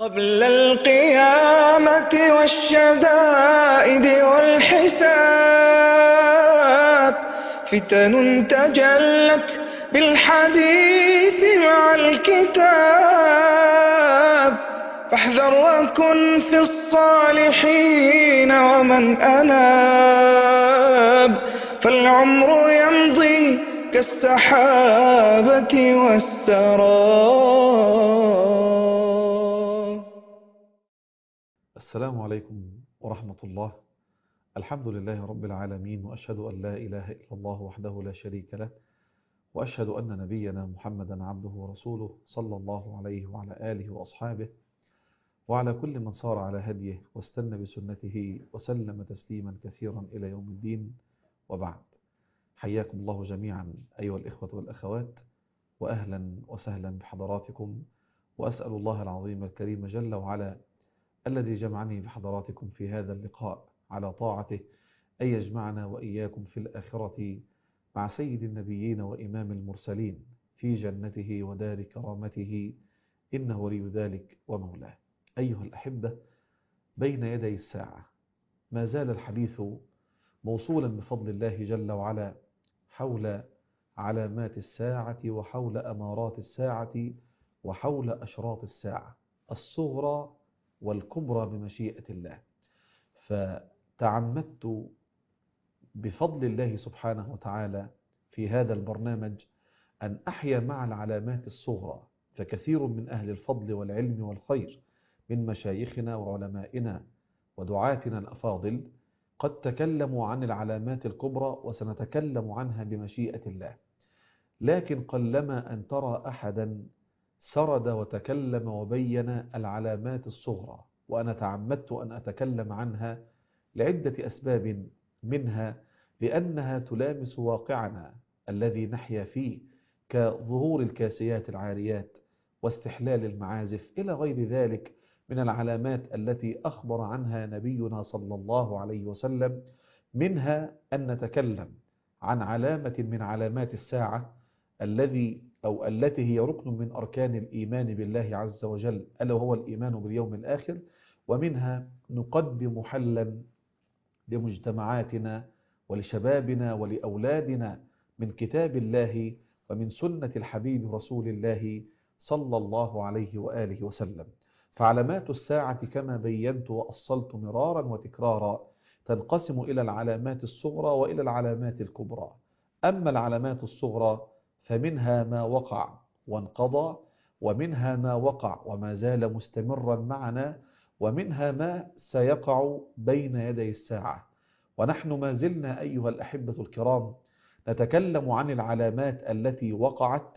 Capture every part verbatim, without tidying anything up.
قبل القيامة والشدائد والحساب فتن تجلت بالحديث مع الكتاب، فاحذر وكن في الصالحين ومن أناب، فالعمر يمضي كالسحابة والسراب. السلام عليكم ورحمة الله. الحمد لله رب العالمين، وأشهد أن لا إله إلا الله وحده لا شريك له، وأشهد أن نبينا محمدا عبده ورسوله صلى الله عليه وعلى آله وأصحابه وعلى كل من صار على هديه واستنى بسنته وسلم تسليما كثيرا إلى يوم الدين. وبعد، حياكم الله جميعا أيها الإخوة والأخوات، وأهلا وسهلا بحضراتكم، وأسأل الله العظيم الكريم جل وعلا الذي جمعني بحضراتكم في هذا اللقاء على طاعته أن يجمعنا وإياكم في الآخرة مع سيد النبيين وإمام المرسلين في جنته ودار كرامته، إنه ولي ذلك ومولاه. أيها الأحبة، بين يدي الساعة ما زال الحديث موصولا بفضل الله جل وعلا حول علامات الساعة وحول أمارات الساعة وحول أشراط الساعة الصغرى والكبرى بمشيئة الله. فتعمدت بفضل الله سبحانه وتعالى في هذا البرنامج أن أحيا مع العلامات الصغرى، فكثير من أهل الفضل والعلم والخير من مشايخنا وعلمائنا ودعاتنا الأفاضل قد تكلموا عن العلامات الكبرى، وسنتكلم عنها بمشيئة الله، لكن قلما أن ترى أحدا سرد وتكلم وبين العلامات الصغرى، وأنا تعمدت أن أتكلم عنها لعدة أسباب، منها لأنها تلامس واقعنا الذي نحيا فيه، كظهور الكاسيات العاريات واستحلال المعازف إلى غير ذلك من العلامات التي أخبر عنها نبينا صلى الله عليه وسلم. منها أن نتكلم عن علامة من علامات الساعة الذي أو التي هي ركن من أركان الإيمان بالله عز وجل، ألا وهو الإيمان باليوم الآخر. ومنها نقدم حلا لمجتمعاتنا ولشبابنا ولأولادنا من كتاب الله ومن سنة الحبيب رسول الله صلى الله عليه وآله وسلم. فعلامات الساعة كما بينت وأصلت مرارا وتكرارا تنقسم إلى العلامات الصغرى وإلى العلامات الكبرى. أما العلامات الصغرى فمنها ما وقع وانقضى، ومنها ما وقع وما زال مستمرا معنا، ومنها ما سيقع بين يدي الساعة. ونحن ما زلنا أيها الأحبة الكرام نتكلم عن العلامات التي وقعت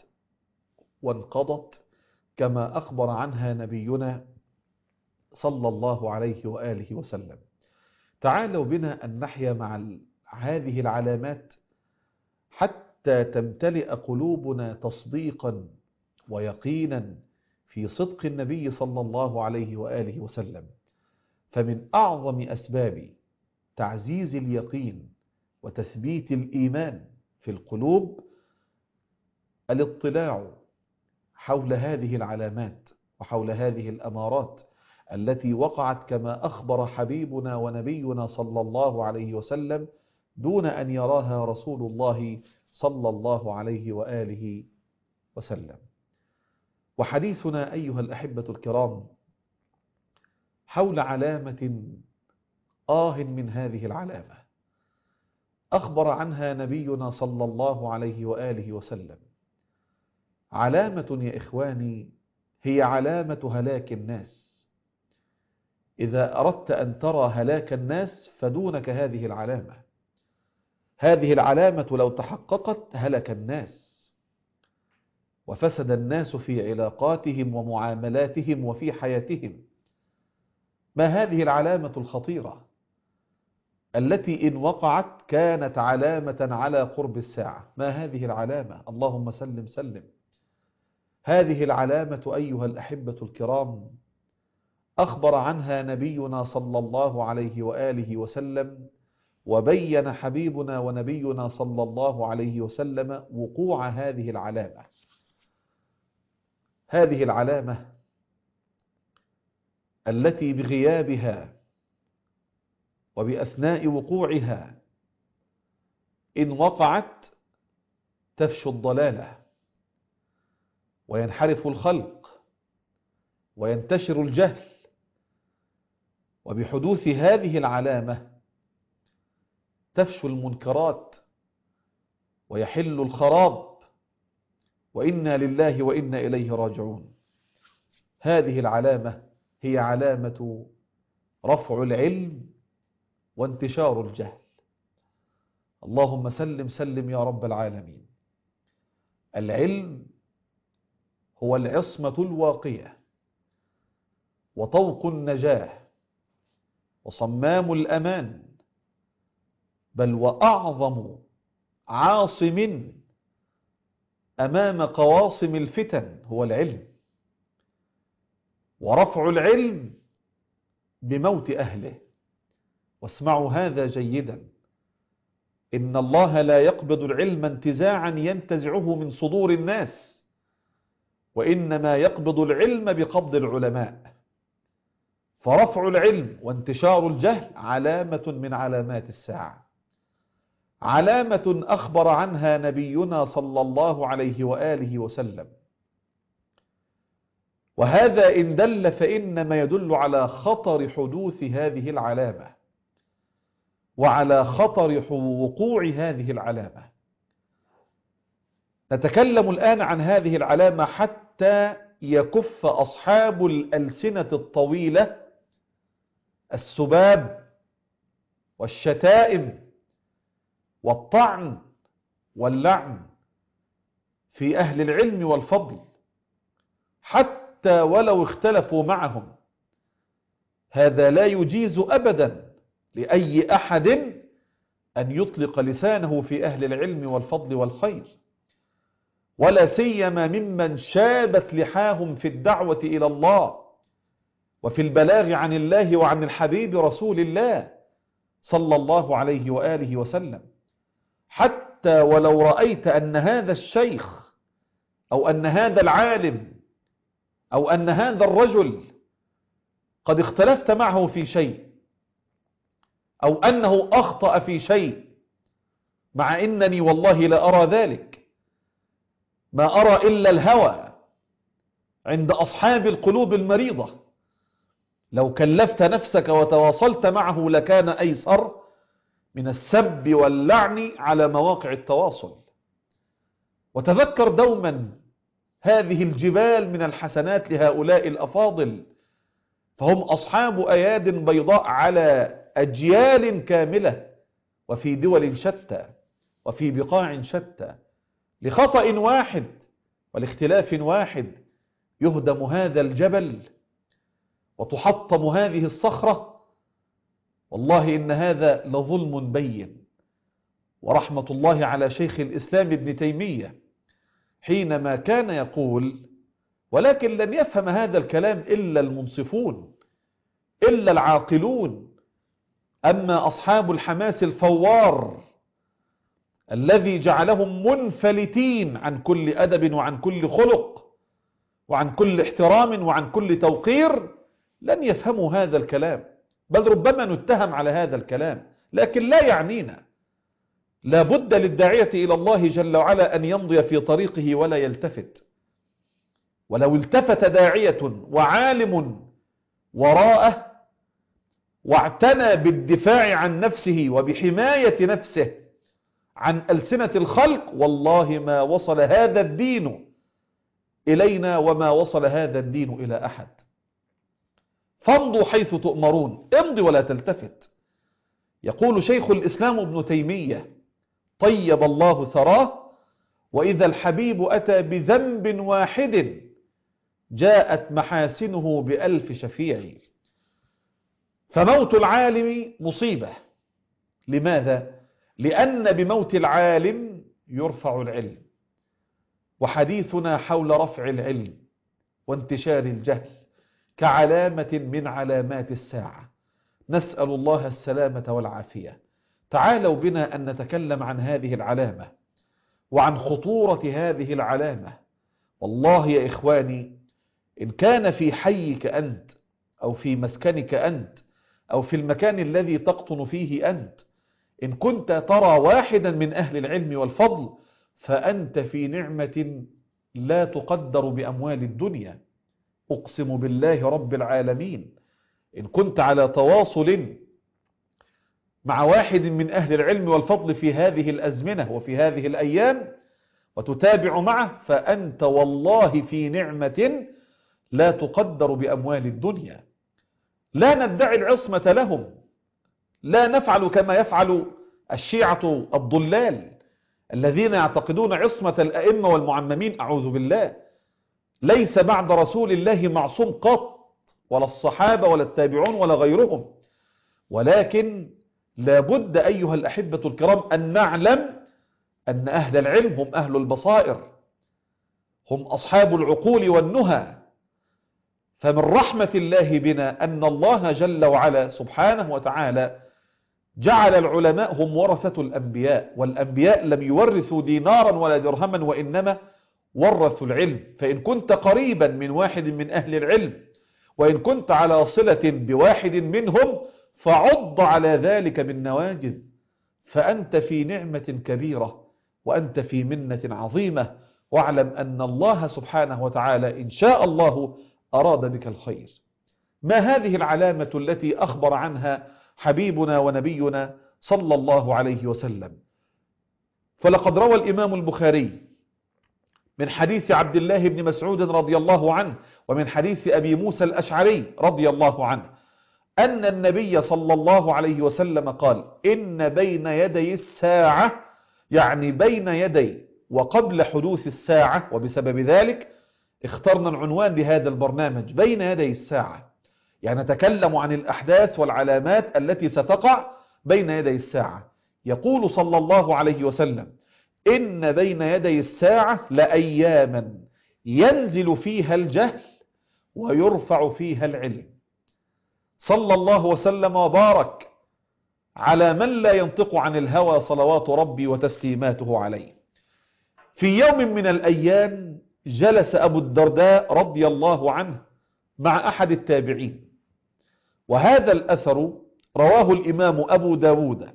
وانقضت كما أخبر عنها نبينا صلى الله عليه وآله وسلم. تعالوا بنا أن نحيا مع هذه العلامات حتى تمتلئ قلوبنا تصديقا ويقينا في صدق النبي صلى الله عليه وآله وسلم. فمن أعظم أسباب تعزيز اليقين وتثبيت الإيمان في القلوب الاطلاع حول هذه العلامات وحول هذه الأمارات التي وقعت كما أخبر حبيبنا ونبينا صلى الله عليه وسلم دون أن يراها رسول الله صلى الله عليه وآله وسلم. وحديثنا أيها الأحبة الكرام حول علامة آه من هذه العلامة أخبر عنها نبينا صلى الله عليه وآله وسلم. علامة يا إخواني هي علامة هلاك الناس. إذا أردت أن ترى هلاك الناس فدونك هذه العلامة. هذه العلامة لو تحققت هلك الناس وفسد الناس في علاقاتهم ومعاملاتهم وفي حياتهم. ما هذه العلامة الخطيرة التي إن وقعت كانت علامة على قرب الساعة؟ ما هذه العلامة؟ اللهم سلم سلم. هذه العلامة أيها الأحبة الكرام أخبر عنها نبينا صلى الله عليه وآله وسلم، وبين حبيبنا ونبينا صلى الله عليه وسلم وقوع هذه العلامة. هذه العلامة التي بغيابها وبأثناء وقوعها إن وقعت تفشو الضلالة وينحرف الخلق وينتشر الجهل، وبحدوث هذه العلامة تفشو المنكرات ويحل الخراب، وإنا لله وإنا إليه راجعون. هذه العلامة هي علامة رفع العلم وانتشار الجهل. اللهم سلم سلم يا رب العالمين. العلم هو العصمة الواقية وطوق النجاة وصمام الأمان، بل وأعظم عاصم أمام قواصم الفتن هو العلم. ورفع العلم بموت أهله. واسمعوا هذا جيدا: إن الله لا يقبض العلم انتزاعا ينتزعه من صدور الناس، وإنما يقبض العلم بقبض العلماء. فرفع العلم وانتشار الجهل علامة من علامات الساعة، علامة أخبر عنها نبينا صلى الله عليه وآله وسلم. وهذا إن دل فإنما يدل على خطر حدوث هذه العلامة وعلى خطر وقوع هذه العلامة. نتكلم الآن عن هذه العلامة حتى يكف أصحاب الألسنة الطويلة السباب والشتائم والطعن واللعن في أهل العلم والفضل، حتى ولو اختلفوا معهم. هذا لا يجيز أبدا لأي أحد أن يطلق لسانه في أهل العلم والفضل والخير، ولا سيما ممن شابت لحاهم في الدعوة إلى الله وفي البلاغ عن الله وعن الحبيب رسول الله صلى الله عليه وآله وسلم. حتى ولو رأيت أن هذا الشيخ أو أن هذا العالم أو أن هذا الرجل قد اختلفت معه في شيء، أو أنه أخطأ في شيء، مع إنني والله لا أرى ذلك، ما أرى إلا الهوى عند أصحاب القلوب المريضة. لو كلفت نفسك وتواصلت معه لكان أيسر من السب واللعن على مواقع التواصل. وتذكر دوما هذه الجبال من الحسنات لهؤلاء الأفاضل، فهم أصحاب أياد بيضاء على أجيال كاملة وفي دول شتى وفي بقاع شتى. لخطأ واحد ولاختلاف واحد يهدم هذا الجبل وتحطم هذه الصخرة. والله إن هذا لظلم بين. ورحمة الله على شيخ الإسلام ابن تيمية حينما كان يقول: ولكن لن يفهم هذا الكلام إلا المنصفون، إلا العاقلون. أما أصحاب الحماس الفوار الذي جعلهم منفلتين عن كل أدب وعن كل خلق وعن كل احترام وعن كل توقير، لن يفهموا هذا الكلام، بل ربما نتهم على هذا الكلام، لكن لا يعنينا. لا بد للداعية إلى الله جل وعلا أن يمضي في طريقه ولا يلتفت. ولو التفت داعية وعالم وراءه واعتنى بالدفاع عن نفسه وبحماية نفسه عن ألسنة الخلق، والله ما وصل هذا الدين إلينا وما وصل هذا الدين إلى أحد. فامضوا حيث تؤمرون، امضي ولا تلتفت. يقول شيخ الإسلام ابن تيمية طيب الله ثراه: وإذا الحبيب أتى بذنب واحد جاءت محاسنه بألف شفيع. فموت العالم مصيبة. لماذا؟ لأن بموت العالم يرفع العلم. وحديثنا حول رفع العلم وانتشار الجهل كعلامة من علامات الساعة. نسأل الله السلامة والعافية. تعالوا بنا أن نتكلم عن هذه العلامة وعن خطورة هذه العلامة. والله يا إخواني، إن كان في حيك أنت أو في مسكنك أنت أو في المكان الذي تقطن فيه أنت، إن كنت ترى واحدا من أهل العلم والفضل فأنت في نعمة لا تقدر بأموال الدنيا. أقسم بالله رب العالمين إن كنت على تواصل مع واحد من أهل العلم والفضل في هذه الأزمنة وفي هذه الأيام وتتابع معه فأنت والله في نعمة لا تقدر بأموال الدنيا. لا ندعي العصمة لهم، لا نفعل كما يفعل الشيعة الضلال الذين يعتقدون عصمة الأئمة والمعممين، أعوذ بالله. ليس بعد رسول الله معصوم قط، ولا الصحابة ولا التابعون ولا غيرهم، ولكن لابد أيها الأحبة الكرام أن نعلم أن أهل العلم هم أهل البصائر، هم أصحاب العقول والنهى. فمن رحمة الله بنا أن الله جل وعلا سبحانه وتعالى جعل العلماء هم ورثة الأنبياء، والأنبياء لم يورثوا دينارا ولا درهما وإنما ورثوا العلم. فإن كنت قريبا من واحد من أهل العلم وإن كنت على صلة بواحد منهم فعض على ذلك بالنواجذ، فأنت في نعمة كبيرة وأنت في منة عظيمة. واعلم أن الله سبحانه وتعالى إن شاء الله أراد بك الخير. ما هذه العلامة التي أخبر عنها حبيبنا ونبينا صلى الله عليه وسلم؟ فلقد روى الإمام البخاري من حديث عبد الله بن مسعود رضي الله عنه ومن حديث أبي موسى الأشعري رضي الله عنه أن النبي صلى الله عليه وسلم قال: إن بين يدي الساعة، يعني بين يدي وقبل حدوث الساعة، وبسبب ذلك اخترنا العنوان لهذا البرنامج بين يدي الساعة، يعني نتكلم عن الأحداث والعلامات التي ستقع بين يدي الساعة. يقول صلى الله عليه وسلم: إن بين يدي الساعة لأياما ينزل فيها الجهل ويرفع فيها العلم. صلى الله وسلم وبارك على من لا ينطق عن الهوى صلوات ربي وتسليماته عليه. في يوم من الأيام جلس أبو الدرداء رضي الله عنه مع أحد التابعين، وهذا الأثر رواه الإمام أبو داود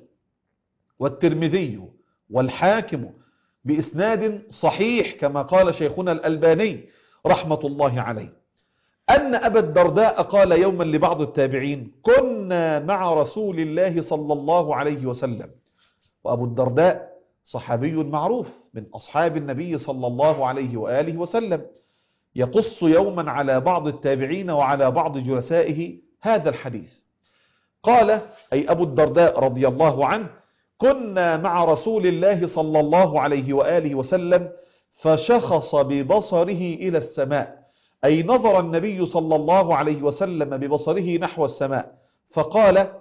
والترمذي والحاكم بإسناد صحيح كما قال شيخنا الألباني رحمة الله عليه، أن أبا الدرداء قال يوما لبعض التابعين: كنا مع رسول الله صلى الله عليه وسلم. وأبو الدرداء صحابي معروف من أصحاب النبي صلى الله عليه وآله وسلم، يقص يوما على بعض التابعين وعلى بعض جلسائه هذا الحديث. قال أي أبو الدرداء رضي الله عنه: كنا مع رسول الله صلى الله عليه وآله وسلم فشخص ببصره إلى السماء، أي نظر النبي صلى الله عليه وسلم ببصره نحو السماء فقال: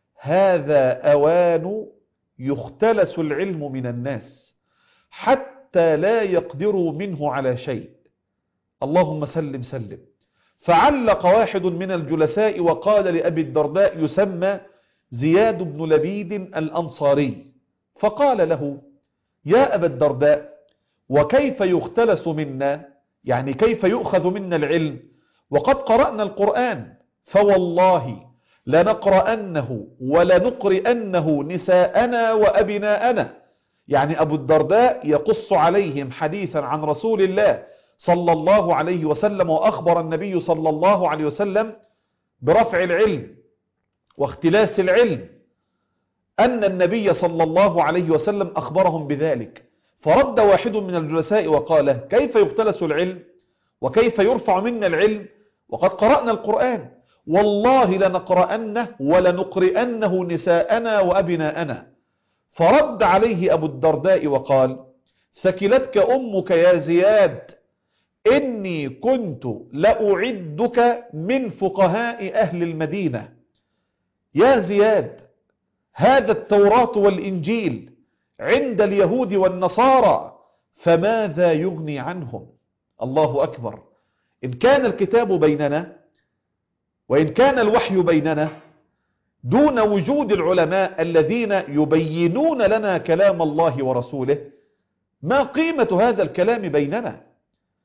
هذا أوان يختلس العلم من الناس حتى لا يقدروا منه على شيء، اللهم سلم سلم. فعلق واحد من الجلساء وقال لأبي الدرداء يسمى زياد بن لبيد الأنصاري، فقال له: يا أبا الدرداء، وكيف يختلس منا، يعني كيف يؤخذ منا العلم وقد قرأنا القرآن؟ فوالله لنقرأنه ولنقرئنه نساءنا وأبناءنا. يعني أبو الدرداء يقص عليهم حديثا عن رسول الله صلى الله عليه وسلم، وأخبر النبي صلى الله عليه وسلم برفع العلم واختلاس العلم، أن النبي صلى الله عليه وسلم أخبرهم بذلك. فرد واحد من الجلساء وقال: كيف يختلس العلم وكيف يرفع منا العلم وقد قرأنا القرآن؟ والله لنقرأنه ولنقرئنه نساءنا وأبناءنا. فرد عليه أبو الدرداء وقال: ثكلتك أمك يا زياد، إني كنت لأعدك من فقهاء أهل المدينة. يا زياد، هذا التوراة والإنجيل عند اليهود والنصارى، فماذا يغني عنهم؟ الله أكبر. إن كان الكتاب بيننا وإن كان الوحي بيننا دون وجود العلماء الذين يبينون لنا كلام الله ورسوله، ما قيمة هذا الكلام بيننا؟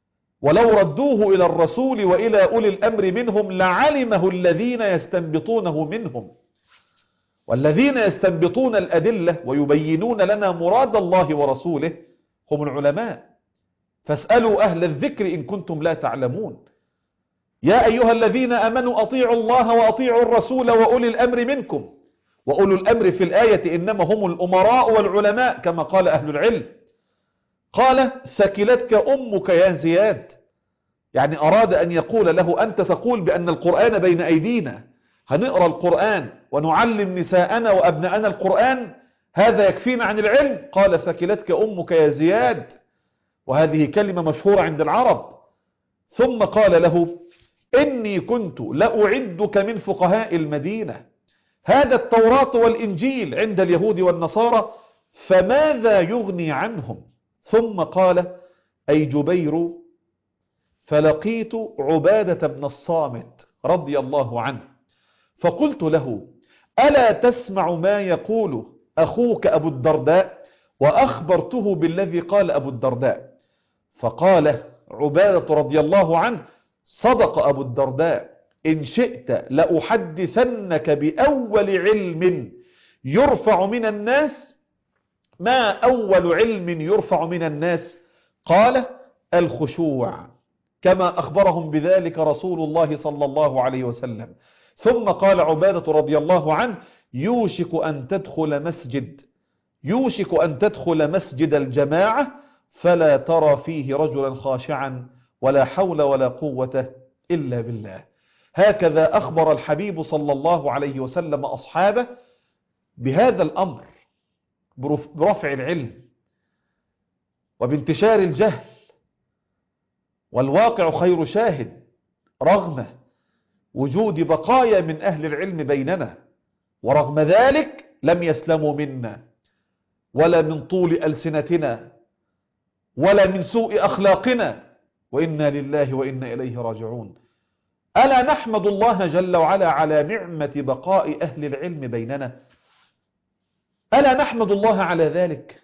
ولو ردوه إلى الرسول وإلى أولي الأمر منهم لعلمه الذين يستنبطونه منهم. والذين يستنبطون الأدلة ويبينون لنا مراد الله ورسوله هم العلماء. فاسألوا أهل الذكر إن كنتم لا تعلمون. يا أيها الذين آمنوا أطيعوا الله وأطيعوا الرسول وأولي الأمر منكم. وأولو الأمر في الآية إنما هم الأمراء والعلماء كما قال أهل العلم. قال ثكلتك أمك يا زياد، يعني أراد أن يقول له أنت تقول بأن القرآن بين أيدينا، هنقرأ القرآن ونعلم نساءنا وأبناءنا القرآن، هذا يكفينا عن العلم؟ قال ثكلتك أمك يا زياد، وهذه كلمة مشهورة عند العرب. ثم قال له إني كنت لأعدك من فقهاء المدينة، هذا التوراة والإنجيل عند اليهود والنصارى، فماذا يغني عنهم؟ ثم قال أي جبير فلقيت عبادة بن الصامت رضي الله عنه فقلت له ألا تسمع ما يقول أخوك أبو الدرداء؟ وأخبرته بالذي قال أبو الدرداء. فقال عبادة رضي الله عنه صدق أبو الدرداء، إن شئت لأحدثنك بأول علم يرفع من الناس. ما أول علم يرفع من الناس؟ قال الخشوع، كما أخبرهم بذلك رسول الله صلى الله عليه وسلم. ثم قال عبادة رضي الله عنه يوشك أن تدخل مسجد يوشك أن تدخل مسجد الجماعة فلا ترى فيه رجلا خاشعا ولا حول ولا قوة إلا بالله. هكذا أخبر الحبيب صلى الله عليه وسلم أصحابه بهذا الأمر، برفع العلم وبانتشار الجهل، والواقع خير شاهد رغم وجود بقايا من أهل العلم بيننا، ورغم ذلك لم يسلموا منا ولا من طول ألسنتنا ولا من سوء أخلاقنا، وإنا لله وإنا إليه راجعون. ألا نحمد الله جل وعلا على نعمة بقاء أهل العلم بيننا؟ ألا نحمد الله على ذلك؟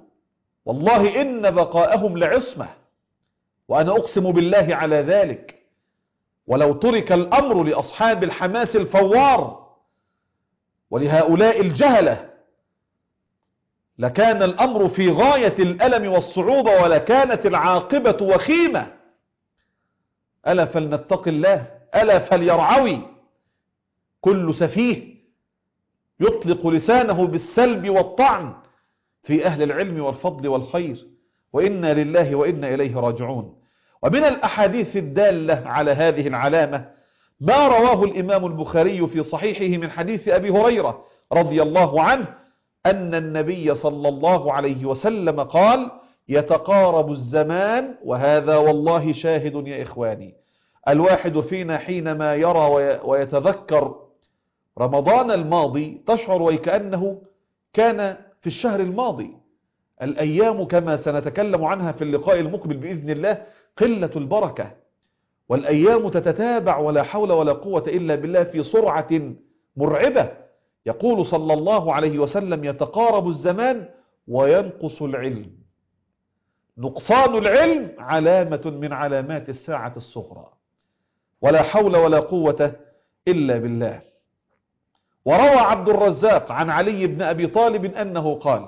والله إن بقاءهم لعصمة، وأنا أقسم بالله على ذلك. ولو ترك الأمر لأصحاب الحماس الفوار ولهؤلاء الجهلة لكان الأمر في غاية الألم والصعوبة، ولكانت العاقبة وخيمة. ألا فلنتق الله، ألا فليرعوي كل سفيه يطلق لسانه بالسلب والطعن في أهل العلم والفضل والخير، وإنا لله وإنا إليه راجعون. ومن الأحاديث الدالة على هذه العلامة ما رواه الإمام البخاري في صحيحه من حديث أبي هريرة رضي الله عنه أن النبي صلى الله عليه وسلم قال يتقارب الزمان، وهذا والله شاهد يا إخواني، الواحد فينا حينما يرى ويتذكر رمضان الماضي تشعر وكأنه كان في الشهر الماضي. الأيام كما سنتكلم عنها في اللقاء المقبل بإذن الله قلة البركة، والأيام تتتابع ولا حول ولا قوة إلا بالله في سرعة مرعبة. يقول صلى الله عليه وسلم يتقارب الزمان وينقص العلم. نقصان العلم علامة من علامات الساعة الصغرى، ولا حول ولا قوة إلا بالله. وروى عبد الرزاق عن علي بن أبي طالب أنه قال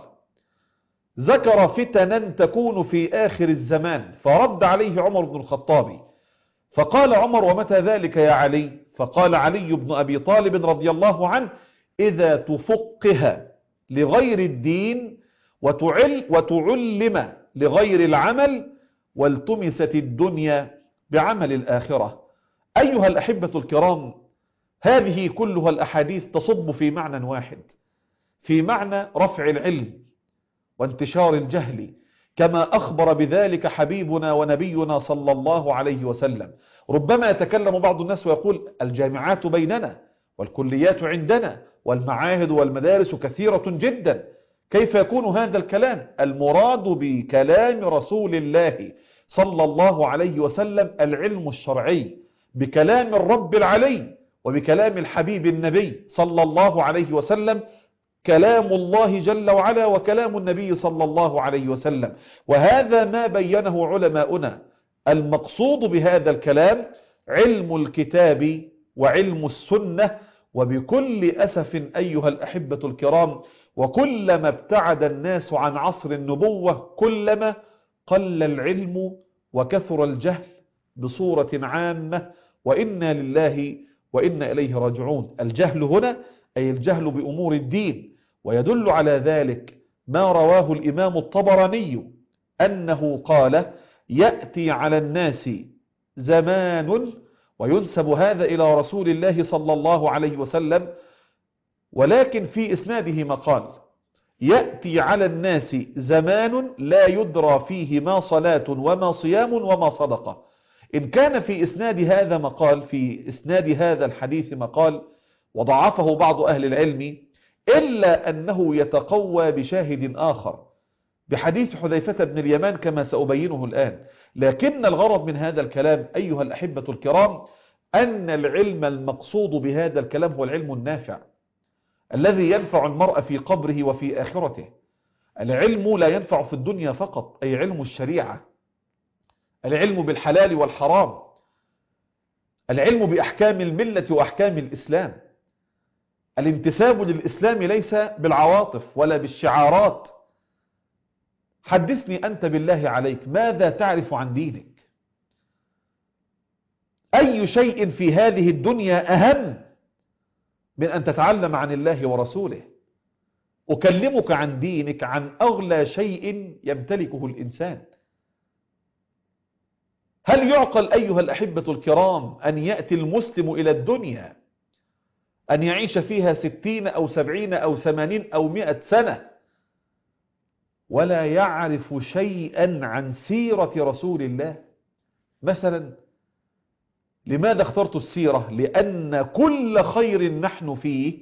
ذكر فتنا تكون في آخر الزمان، فرد عليه عمر بن الخطاب فقال عمر ومتى ذلك يا علي؟ فقال علي بن أبي طالب رضي الله عنه إذا تفقه لغير الدين وتعل وتعلم لغير العمل والتمست الدنيا بعمل الآخرة. أيها الأحبة الكرام، هذه كلها الأحاديث تصب في معنى واحد، في معنى رفع العلم وانتشار الجهل، كما أخبر بذلك حبيبنا ونبينا صلى الله عليه وسلم. ربما يتكلم بعض الناس ويقول الجامعات بيننا والكليات عندنا والمعاهد والمدارس كثيرة جدا، كيف يكون هذا الكلام؟ المراد بكلام رسول الله صلى الله عليه وسلم العلم الشرعي، بكلام الرب العلي وبكلام الحبيب النبي صلى الله عليه وسلم كلام الله جل وعلا وكلام النبي صلى الله عليه وسلم. وهذا ما بينه علماؤنا المقصود بهذا الكلام علم الكتاب وعلم السنة. وبكل أسف أيها الأحبة الكرام، وكلما ابتعد الناس عن عصر النبوة كلما قل العلم وكثر الجهل بصورة عامة، وإنا لله وإنا إليه راجعون. الجهل هنا أي الجهل بأمور الدين، ويدل على ذلك ما رواه الإمام الطبراني أنه قال: يأتي على الناس زمان، وينسب هذا إلى رسول الله صلى الله عليه وسلم، ولكن في إسناده مقال: يأتي على الناس زمان لا يدرى فيه ما صلاة وما صيام وما صدقة. إن كان في إسناد هذا مقال، في إسناد هذا الحديث مقال وضعفه بعض أهل العلم، إلا أنه يتقوى بشاهد آخر بحديث حذيفة بن اليمان كما سأبينه الآن. لكن الغرض من هذا الكلام أيها الأحبة الكرام أن العلم المقصود بهذا الكلام هو العلم النافع الذي ينفع المرء في قبره وفي آخرته. العلم لا ينفع في الدنيا فقط، أي علم الشريعة، العلم بالحلال والحرام، العلم بأحكام الملة وأحكام الإسلام. الانتساب للإسلام ليس بالعواطف ولا بالشعارات. حدثني أنت بالله عليك، ماذا تعرف عن دينك؟ أي شيء في هذه الدنيا أهم من أن تتعلم عن الله ورسوله؟ أكلمك عن دينك، عن أغلى شيء يمتلكه الإنسان. هل يعقل أيها الأحبة الكرام أن يأتي المسلم إلى الدنيا أن يعيش فيها ستين أو سبعين أو ثمانين أو مئة سنة ولا يعرف شيئا عن سيرة رسول الله؟ مثلا، لماذا اخترت السيرة؟ لأن كل خير نحن فيه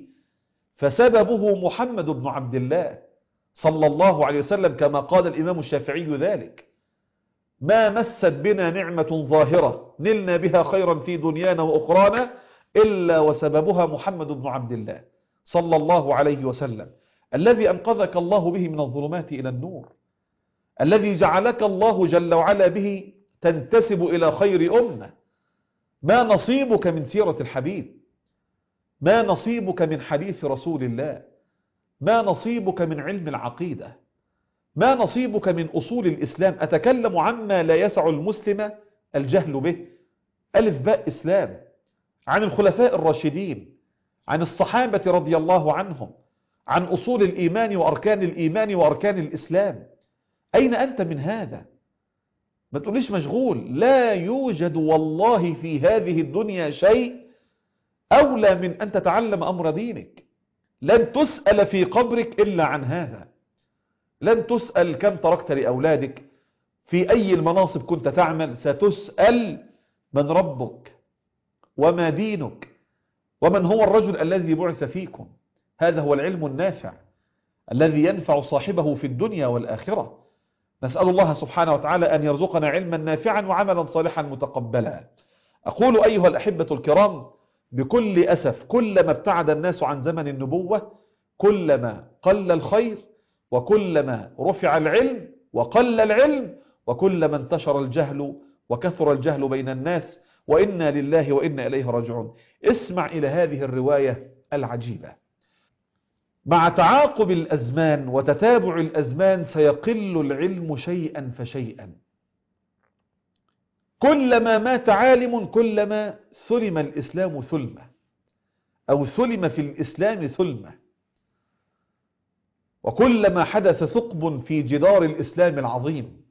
فسببه محمد بن عبد الله صلى الله عليه وسلم، كما قال الإمام الشافعي ذلك: ما مست بنا نعمة ظاهرة نلنا بها خيرا في دنيانا وأخرانا إلا وسببها محمد بن عبد الله صلى الله عليه وسلم، الذي أنقذك الله به من الظلمات إلى النور، الذي جعلك الله جل وعلا به تنتسب إلى خير أمة. ما نصيبك من سيرة الحبيب؟ ما نصيبك من حديث رسول الله؟ ما نصيبك من علم العقيدة؟ ما نصيبك من أصول الإسلام؟ أتكلم عما لا يسع المسلم الجهل به. ألف باء إسلام، عن الخلفاء الراشدين، عن الصحابة رضي الله عنهم، عن أصول الإيمان وأركان الإيمان وأركان الإسلام. أين أنت من هذا؟ ما تقوليش مشغول. لا يوجد والله في هذه الدنيا شيء أولى من أن تتعلم أمر دينك. لن تسأل في قبرك إلا عن هذا. لن تسأل كم تركت لأولادك، في أي المناصب كنت تعمل. ستسأل من ربك وما دينك ومن هو الرجل الذي بعث فيكم. هذا هو العلم النافع الذي ينفع صاحبه في الدنيا والآخرة. نسأل الله سبحانه وتعالى أن يرزقنا علما نافعا وعملا صالحا متقبلا. أقول أيها الأحبة الكرام، بكل أسف كلما ابتعد الناس عن زمن النبوة كلما قل الخير، وكلما رفع العلم وقل العلم، وكلما انتشر الجهل وكثر الجهل بين الناس، وإنا لله وإنا إليه راجعون. اسمع إلى هذه الرواية العجيبة: مع تعاقب الأزمان وتتابع الأزمان سيقل العلم شيئا فشيئا. كلما مات عالم كلما ثلم الإسلام ثلمة، أو ثلم في الإسلام ثلمة. وكلما حدث ثقب في جدار الإسلام العظيم.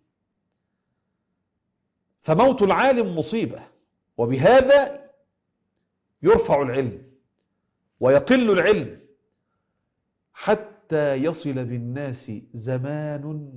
فموت العالم مصيبة، وبهذا يرفع العلم ويقل العلم، حتى يصل بالناس زمان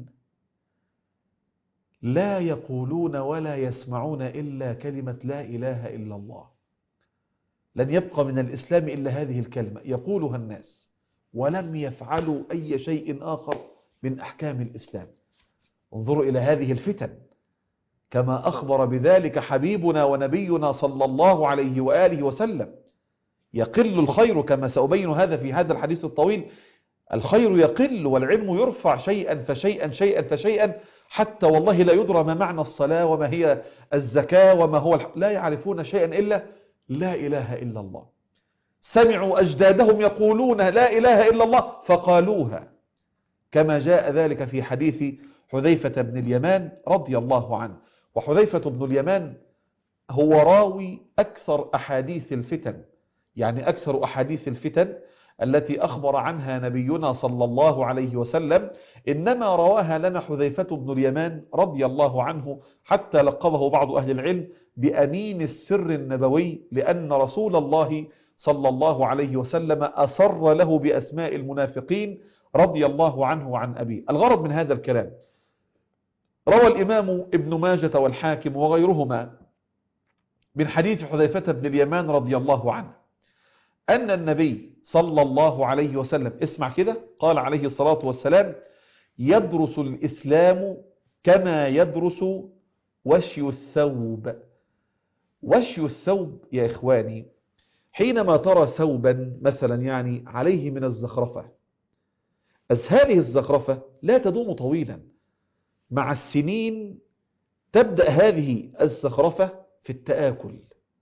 لا يقولون ولا يسمعون إلا كلمة لا إله إلا الله. لن يبقى من الإسلام إلا هذه الكلمة يقولها الناس، ولم يفعلوا أي شيء آخر من أحكام الإسلام. انظروا إلى هذه الفتن، كما أخبر بذلك حبيبنا ونبينا صلى الله عليه وآله وسلم. يقل الخير كما سأبين هذا في هذا الحديث الطويل. الخير يقل والعلم يرفع شيئا فشيئا شيئا فشيئا، حتى والله لا يدرى ما معنى الصلاة وما هي الزكاة وما هو الح... لا يعرفون شيئا إلا لا إله إلا الله. سمعوا أجدادهم يقولون لا إله إلا الله فقالوها، كما جاء ذلك في حديث حذيفة بن اليمان رضي الله عنه. وحذيفة بن اليمان هو راوي أكثر أحاديث الفتن، يعني أكثر أحاديث الفتن التي أخبر عنها نبينا صلى الله عليه وسلم إنما رواها لنا حذيفة بن اليمان رضي الله عنه، حتى لقبه بعض أهل العلم بأمين السر النبوي، لأن رسول الله صلى الله عليه وسلم أسر له بأسماء المنافقين رضي الله عنه وعن أبيه. الغرض من هذا الكلام، روى الإمام ابن ماجة والحاكم وغيرهما من حديث حذيفة بن اليمان رضي الله عنه أن النبي صلى الله عليه وسلم، اسمع كده، قال عليه الصلاة والسلام: يدرس الإسلام كما يدرس وشي الثوب. وشي الثوب يا إخواني، حينما ترى ثوبا مثلا يعني عليه من الزخرفة، أز هذه الزخرفة لا تدوم طويلا، مع السنين تبدأ هذه الزخرفة في التآكل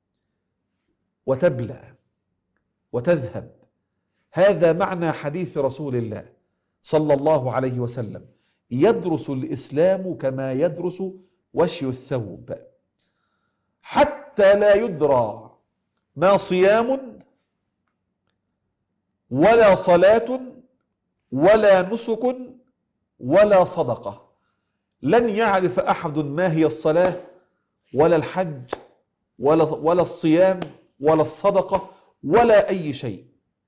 وتبلى وتذهب. هذا معنى حديث رسول الله صلى الله عليه وسلم: يدرس الإسلام كما يدرس وشي الثوب، حتى لا يدرى ما صيام ولا صلاة ولا نسك ولا صدقة. لن يعرف أحد ما هي الصلاة ولا الحج ولا, ولا الصيام ولا الصدقة ولا أي شيء.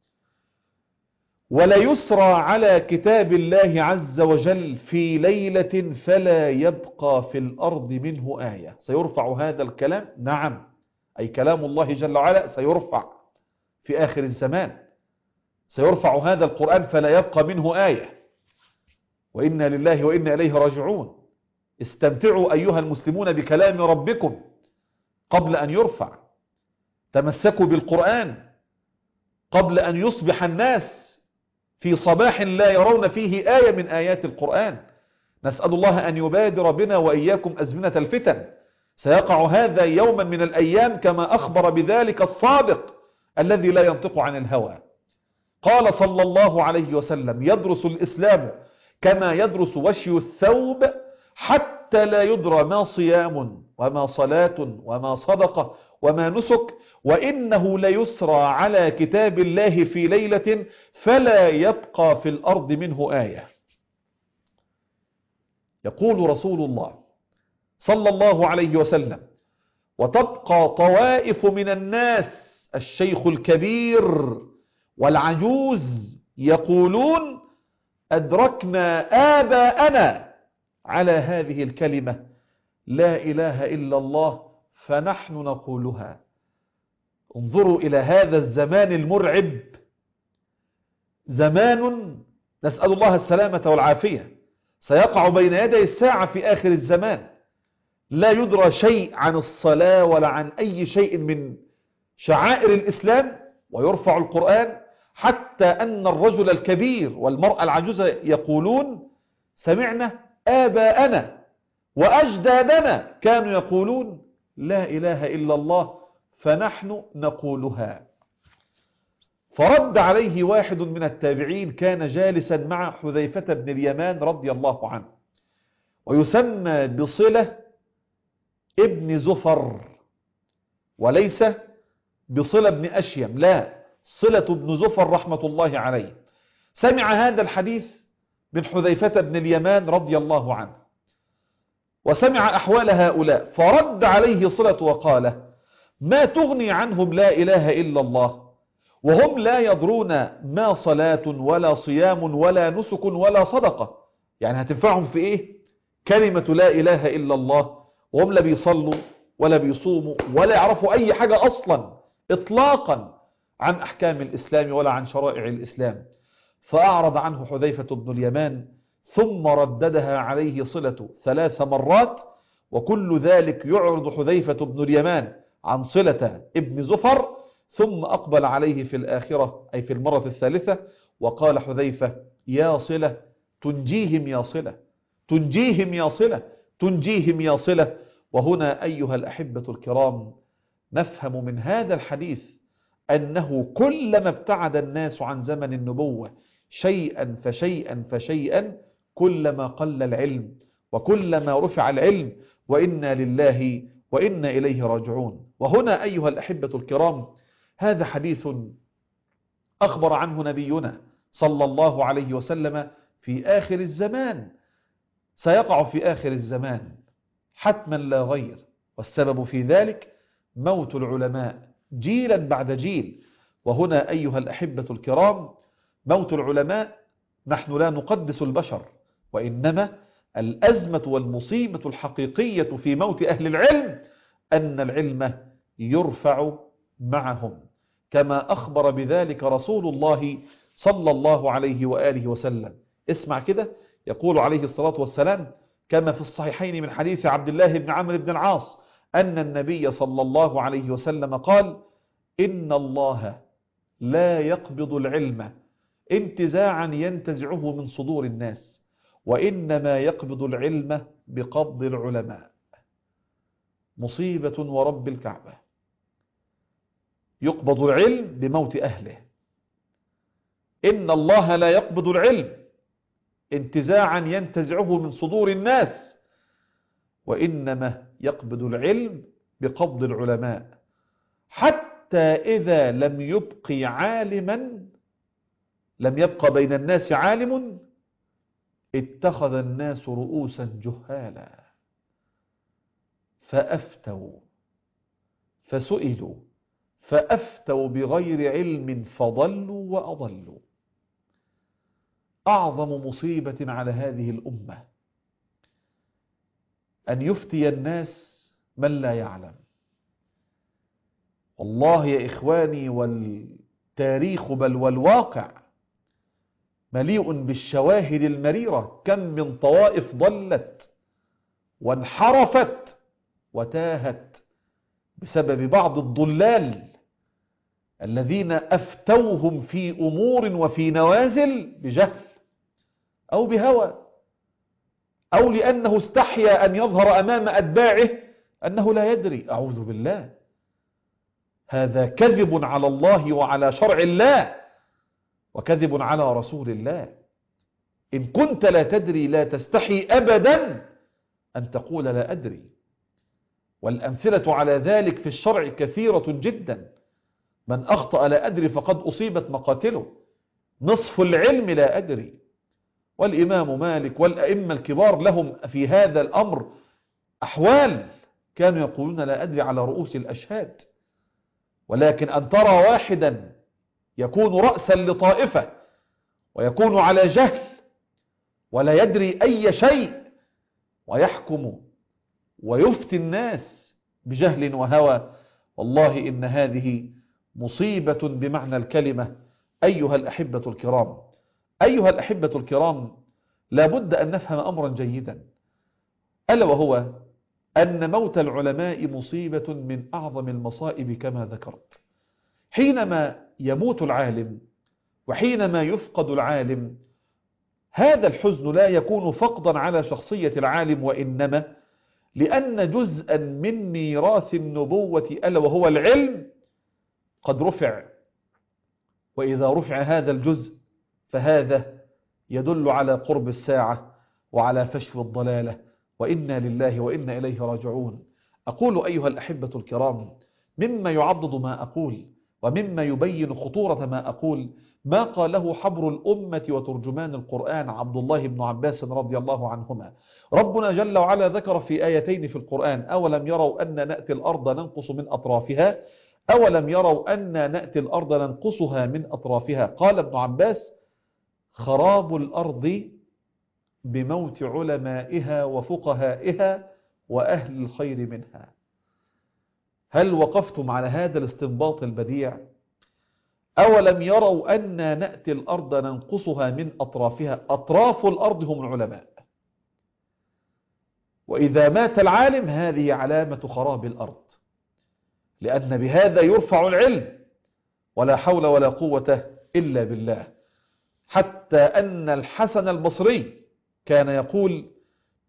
ولا يسرى على كتاب الله عز وجل في ليلة فلا يبقى في الأرض منه آية. سيرفع هذا الكلام، نعم، أي كلام الله جل وعلا سيرفع في آخر الزمان، سيرفع هذا القرآن فلا يبقى منه آية. وإنا لله وإنا إليه راجعون. استمتعوا أيها المسلمون بكلام ربكم قبل أن يرفع، تمسكوا بالقرآن قبل أن يصبح الناس في صباح لا يرون فيه آية من آيات القرآن. نسأل الله أن يبادر بنا وإياكم أزمنة الفتن. سيقع هذا يوما من الأيام كما أخبر بذلك الصادق الذي لا ينطق عن الهوى. قال صلى الله عليه وسلم: يدرس الإسلام كما يدرس وشي الثوب، حتى لا يدرى ما صيام وما صلاة وما صدقة وما نسك، وإنه ليسرى على كتاب الله في ليلة فلا يبقى في الأرض منه آية. يقول رسول الله صلى الله عليه وسلم: وتبقى طوائف من الناس، الشيخ الكبير والعجوز، يقولون: أدركنا آباءنا على هذه الكلمة لا إله إلا الله فنحن نقولها. انظروا إلى هذا الزمان المرعب، زمان نسأل الله السلامة والعافية، سيقع بين يدي الساعة في آخر الزمان، لا يدرى شيء عن الصلاة ولا عن أي شيء من شعائر الإسلام، ويرفع القرآن حتى أن الرجل الكبير والمرأة العجوزة يقولون: سمعنا آباءنا وأجدادنا كانوا يقولون لا إله إلا الله فنحن نقولها. فرد عليه واحد من التابعين كان جالسا مع حذيفة بن اليمان رضي الله عنه، ويسمى بصلة ابن زفر، وليس بصلة بن أشيم، لا، صلة بن زفر رحمة الله عليه. سمع هذا الحديث من حذيفة بن اليمان رضي الله عنه، وسمع أحوال هؤلاء، فرد عليه صلة وقال: ما تغني عنهم لا إله إلا الله وهم لا يدرون ما صلاة ولا صيام ولا نسك ولا صدقة؟ يعني هتنفعهم في إيه كلمة لا إله إلا الله وهم لا بيصلوا ولا بيصوموا ولا يعرفوا أي حاجة أصلا إطلاقا عن أحكام الإسلام ولا عن شرائع الإسلام؟ فأعرض عنه حذيفة بن اليمان، ثم رددها عليه صلة ثلاث مرات، وكل ذلك يعرض حذيفة بن اليمان عن صلة ابن زفر، ثم أقبل عليه في الآخرة أي في المرة الثالثة، وقال حذيفة: يا صلة تنجيهم، يا صلة تنجيهم يا صلة، تنجيهم يا صلة. وهنا أيها الأحبة الكرام نفهم من هذا الحديث أنه كلما ابتعد الناس عن زمن النبوة شيئا فشيئا فشيئا كلما قل العلم وكلما رفع العلم، وإنا لله وإنا إليه راجعون. وهنا أيها الأحبة الكرام هذا حديث أخبر عنه نبينا صلى الله عليه وسلم في آخر الزمان، سيقع في آخر الزمان حتما لا غير، والسبب في ذلك موت العلماء جيلا بعد جيل. وهنا أيها الأحبة الكرام موت العلماء، نحن لا نقدس البشر، وإنما الأزمة والمصيبة الحقيقية في موت أهل العلم أن العلم يرفع معهم، كما أخبر بذلك رسول الله صلى الله عليه وآله وسلم. اسمع كده، يقول عليه الصلاة والسلام كما في الصحيحين من حديث عبد الله بن عمرو بن العاص أن النبي صلى الله عليه وسلم قال: إن الله لا يقبض العلم انتزاعا ينتزعه من صدور الناس، وإنما يقبض العلم بقبض العلماء. مصيبة ورب الكعبة، يقبض العلم بموت أهله. إن الله لا يقبض العلم انتزاعا ينتزعه من صدور الناس، وإنما يقبض العلم بقبض العلماء، حتى إذا لم يبقي عالما، لم يبقى بين الناس عالم، اتخذ الناس رؤوسا جهالا فأفتوا فسئلوا فأفتوا بغير علم فضلوا وأضلوا. أعظم مصيبة على هذه الأمة أن يفتي الناس من لا يعلم. والله يا إخواني، والتاريخ بل والواقع مليء بالشواهد المريرة، كم من طوائف ضلت وانحرفت وتاهت بسبب بعض الضلال الذين أفتوهم في أمور وفي نوازل بجهل أو بهوى، أو لأنه استحيا أن يظهر أمام أتباعه أنه لا يدري. أعوذ بالله، هذا كذب على الله وعلى شرع الله، وكذب على رسول الله. إن كنت لا تدري لا تستحي أبدا أن تقول لا أدري. والأمثلة على ذلك في الشرع كثيرة جدا. من أخطأ لا أدري فقد أصيبت مقاتله. نصف العلم لا أدري. والإمام مالك والأئمة الكبار لهم في هذا الأمر أحوال، كانوا يقولون لا أدري على رؤوس الأشهاد. ولكن أن ترى واحدا يكون رأسا لطائفة ويكون على جهل ولا يدري أي شيء ويحكم ويفتي الناس بجهل وهوى، والله إن هذه مصيبة بمعنى الكلمة. أيها الأحبة الكرام، أيها الأحبة الكرام، لابد أن نفهم أمرا جيدا، ألا وهو أن موت العلماء مصيبة من أعظم المصائب كما ذكرت. حينما يموت العالم وحينما يفقد العالم، هذا الحزن لا يكون فقدا على شخصية العالم، وإنما لأن جزءا من ميراث النبوة ألا وهو العلم قد رفع. وإذا رفع هذا الجزء فهذا يدل على قرب الساعة وعلى فشو الضلالة، وإنا لله وإنا إليه راجعون. أقول أيها الأحبة الكرام، مما يعضد ما أقول ومما يبين خطورة ما أقول ما قاله حبر الأمة وترجمان القرآن عبد الله بن عباس رضي الله عنهما. ربنا جل وعلا ذكر في آيتين في القرآن: أولم يروا أن نأتي الأرض ننقص من أطرافها أولم يروا أن نأتي الأرض ننقصها من أطرافها. قال ابن عباس: خراب الأرض بموت علمائها وفقهائها وأهل الخير منها. هل وقفتم على هذا الاستنباط البديع؟ أولم يروا أن نأتي الأرض ننقصها من أطرافها. أطراف الأرض هم العلماء، وإذا مات العالم هذه علامة خراب الأرض، لأن بهذا يرفع العلم، ولا حول ولا قوة إلا بالله. حتى أن الحسن البصري كان يقول: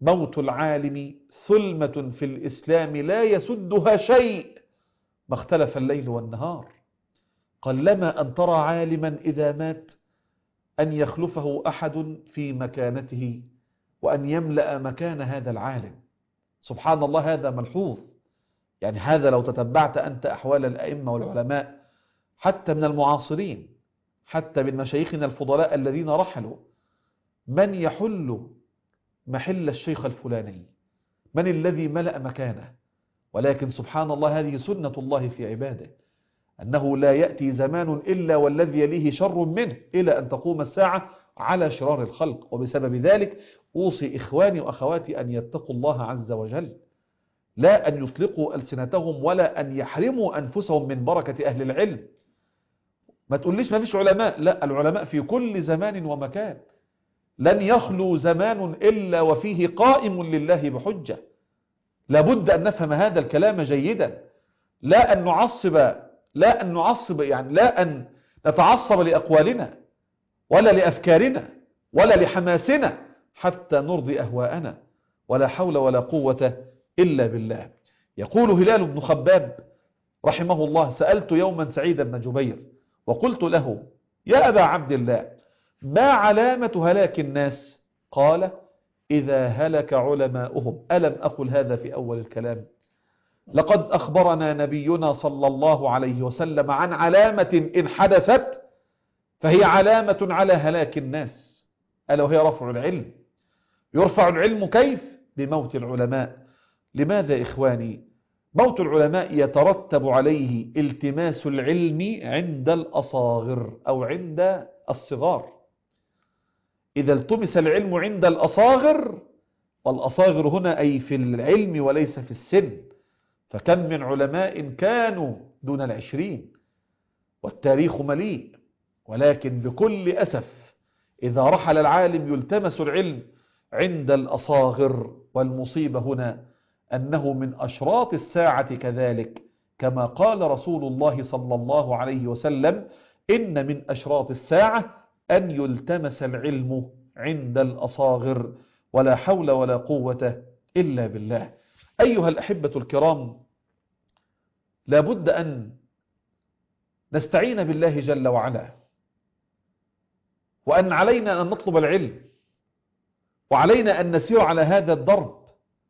موت العالم ثلمة في الإسلام لا يسدها شيء ما اختلف الليل والنهار. قلما أن ترى عالما إذا مات أن يخلفه أحد في مكانته وأن يملأ مكان هذا العالم. سبحان الله، هذا ملحوظ. يعني هذا لو تتبعت أنت أحوال الأئمة والعلماء حتى من المعاصرين، حتى من مشايخنا الفضلاء الذين رحلوا، من يحل محل الشيخ الفلاني؟ من الذي ملأ مكانه؟ ولكن سبحان الله، هذه سنة الله في عباده، أنه لا يأتي زمان إلا والذي يليه شر منه إلى أن تقوم الساعة على شرار الخلق. وبسبب ذلك أوصي إخواني وأخواتي أن يتقوا الله عز وجل، لا أن يطلقوا ألسنتهم ولا أن يحرموا أنفسهم من بركة أهل العلم. ما تقوليش ما فيش علماء، لا، العلماء في كل زمان ومكان. لن يخلو زمان إلا وفيه قائم لله بحجة. لابد أن نفهم هذا الكلام جيدا، لا أن نعصب لا أن نعصب يعني لا أن نتعصب لأقوالنا ولا لأفكارنا ولا لحماسنا حتى نرضي أهواءنا، ولا حول ولا قوة إلا بالله. يقول هلال بن خباب رحمه الله: سألت يوما سعيد بن جبير وقلت له: يا أبا عبد الله، ما علامة هلاك الناس؟ قال: إذا هلك علماؤهم. ألم أقل هذا في أول الكلام؟ لقد أخبرنا نبينا صلى الله عليه وسلم عن علامة إن حدثت فهي علامة على هلاك الناس، ألا وهي رفع العلم. يرفع العلم كيف؟ بموت العلماء. لماذا إخواني؟ موت العلماء يترتب عليه التماس العلم عند الأصاغر أو عند الصغار. إذا التمس العلم عند الأصاغر، والأصاغر هنا أي في العلم وليس في السن، فكم من علماء كانوا دون العشرين والتاريخ مليء. ولكن بكل أسف إذا رحل العالم يلتمس العلم عند الأصاغر. والمصيبة هنا أنه من أشراط الساعة كذلك، كما قال رسول الله صلى الله عليه وسلم: إن من أشراط الساعة أن يلتمس العلم عند الأصاغر. ولا حول ولا قوة إلا بالله. أيها الأحبة الكرام، لابد أن نستعين بالله جل وعلا، وأن علينا أن نطلب العلم، وعلينا أن نسير على هذا الضرب،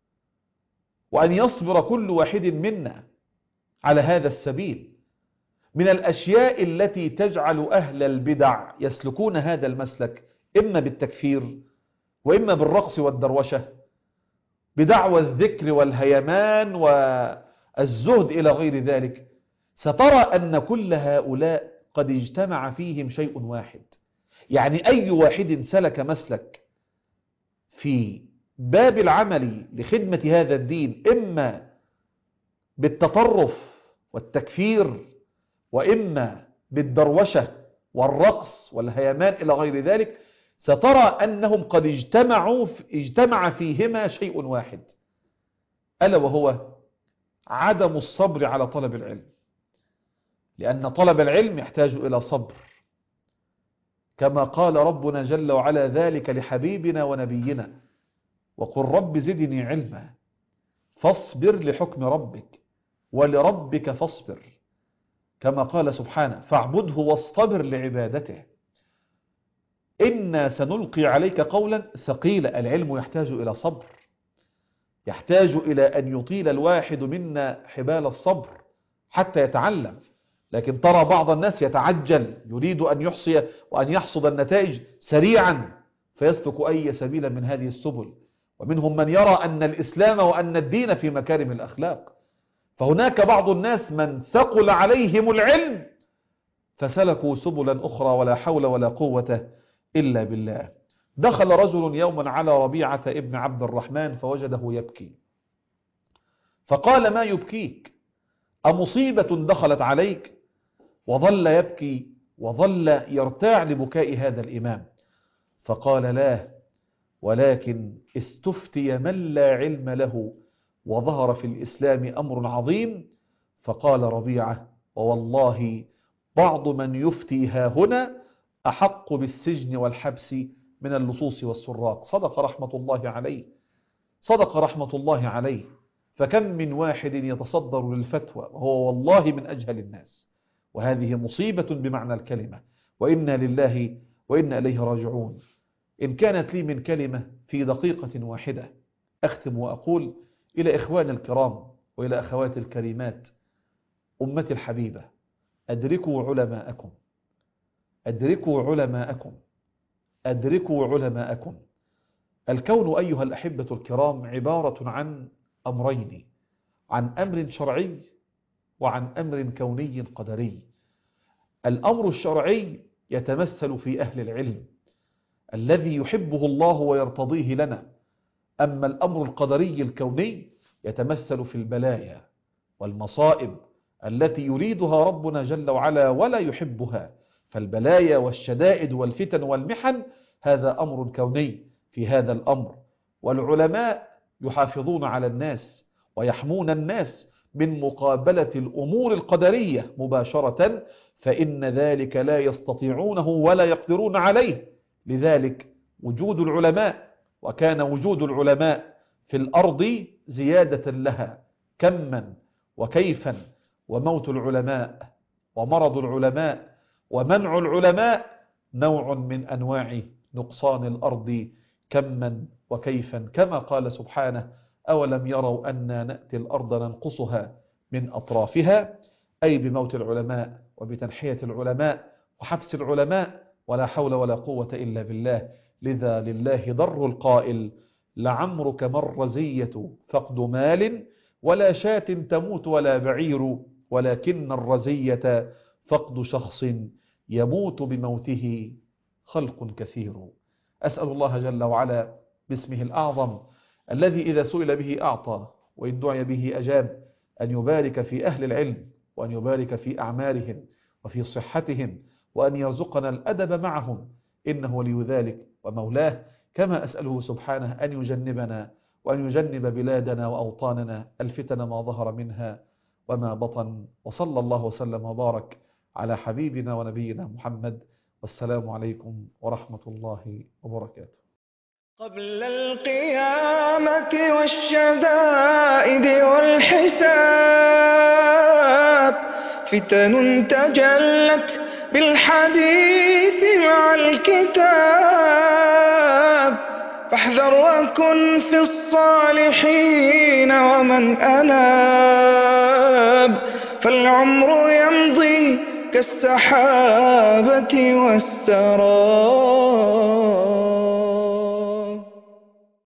وأن يصبر كل واحد منا على هذا السبيل. من الأشياء التي تجعل أهل البدع يسلكون هذا المسلك إما بالتكفير وإما بالرقص والدروشة، بدعوى الذكر والهيمان والزهد إلى غير ذلك، سترى أن كل هؤلاء قد اجتمع فيهم شيء واحد. يعني أي واحد سلك مسلك في باب العمل لخدمة هذا الدين، إما بالتطرف والتكفير وإما بالدروشة والرقص والهيمان إلى غير ذلك، سترى أنهم قد اجتمعوا اجتمع فيهما شيء واحد، ألا وهو عدم الصبر على طلب العلم. لأن طلب العلم يحتاج إلى صبر، كما قال ربنا جل وعلا ذلك لحبيبنا ونبينا: وقل رب زدني علما. فاصبر لحكم ربك ولربك فاصبر، كما قال سبحانه: فاعبده واصطبر لعبادته. إنا سنلقي عليك قولا ثقيلا. العلم يحتاج إلى صبر، يحتاج إلى أن يطيل الواحد منا حبال الصبر حتى يتعلم. لكن ترى بعض الناس يتعجل، يريد أن يحصي وأن يحصد النتائج سريعا، فيسلك أي سبيل من هذه السبل. ومنهم من يرى أن الإسلام وأن الدين في مكارم الأخلاق. فهناك بعض الناس من ثقل عليهم العلم فسلكوا سبلا أخرى، ولا حول ولا قوة إلا بالله. دخل رجل يوما على ربيعة ابن عبد الرحمن فوجده يبكي، فقال: ما يبكيك؟ أمصيبة دخلت عليك؟ وظل يبكي وظل يرتاع لبكاء هذا الإمام. فقال: لا، ولكن استفتي من لا علم له وظهر في الإسلام أمر عظيم. فقال ربيعة: ووالله بعض من يفتي ها هنا أحق بالسجن والحبس من اللصوص والسراق. صدق رحمة الله عليه. صدق رحمة الله عليه، فكم من واحد يتصدر للفتوى وهو والله من أجهل الناس، وهذه مصيبة بمعنى الكلمة، وإنا لله وإنا إليه راجعون. إن كانت لي من كلمة في دقيقة واحدة أختم وأقول إلى إخواني الكرام وإلى أخواتي الكريمات، أمتي الحبيبة، أدركوا علماءكم، أدركوا علماءكم، أدركوا علماءكم. الكون أيها الأحبة الكرام عبارة عن أمرين، عن أمر شرعي وعن أمر كوني قدري. الأمر الشرعي يتمثل في أهل العلم الذي يحبه الله ويرتضيه لنا، أما الأمر القدري الكوني يتمثل في البلايا والمصائب التي يريدها ربنا جل وعلا ولا يحبها. فالبلايا والشدائد والفتن والمحن هذا أمر كوني في هذا الأمر، والعلماء يحافظون على الناس ويحمون الناس من مقابلة الأمور القدرية مباشرة، فإن ذلك لا يستطيعونه ولا يقدرون عليه. لذلك وجود العلماء، وكان وجود العلماء في الأرض زيادة لها كما وكيفا، وموت العلماء ومرض العلماء ومنع العلماء نوع من أنواع نقصان الأرض كما وكيفا، كما قال سبحانه: أولم يروا أنا نأتي الأرض ننقصها من أطرافها، أي بموت العلماء وبتنحية العلماء وحبس العلماء، ولا حول ولا قوة إلا بالله. لذا لله ضر القائل: لعمرك ما الرزية فقد مال، ولا شاة تموت ولا بعير، ولكن الرزية فقد شخص يموت بموته خلق كثير. أسأل الله جل وعلا باسمه الأعظم الذي إذا سئل به أعطى وإن دعي به أجاب، أن يبارك في أهل العلم، وأن يبارك في أعمالهم وفي صحتهم، وأن يرزقنا الأدب معهم، إنه ولي ذلك ومولاه. كما أسأله سبحانه أن يجنبنا وأن يجنب بلادنا وأوطاننا الفتن ما ظهر منها وما بطن. وصلى الله وسلم وبارك على حبيبنا ونبينا محمد، والسلام عليكم ورحمة الله وبركاته. قبل القيامة والشدائد والحساب فتن تجلت بالحديث مع الكتاب، فاحذر وكن في الصالحين ومن أناب، فالعمر يمضي كالسحابة والسراب.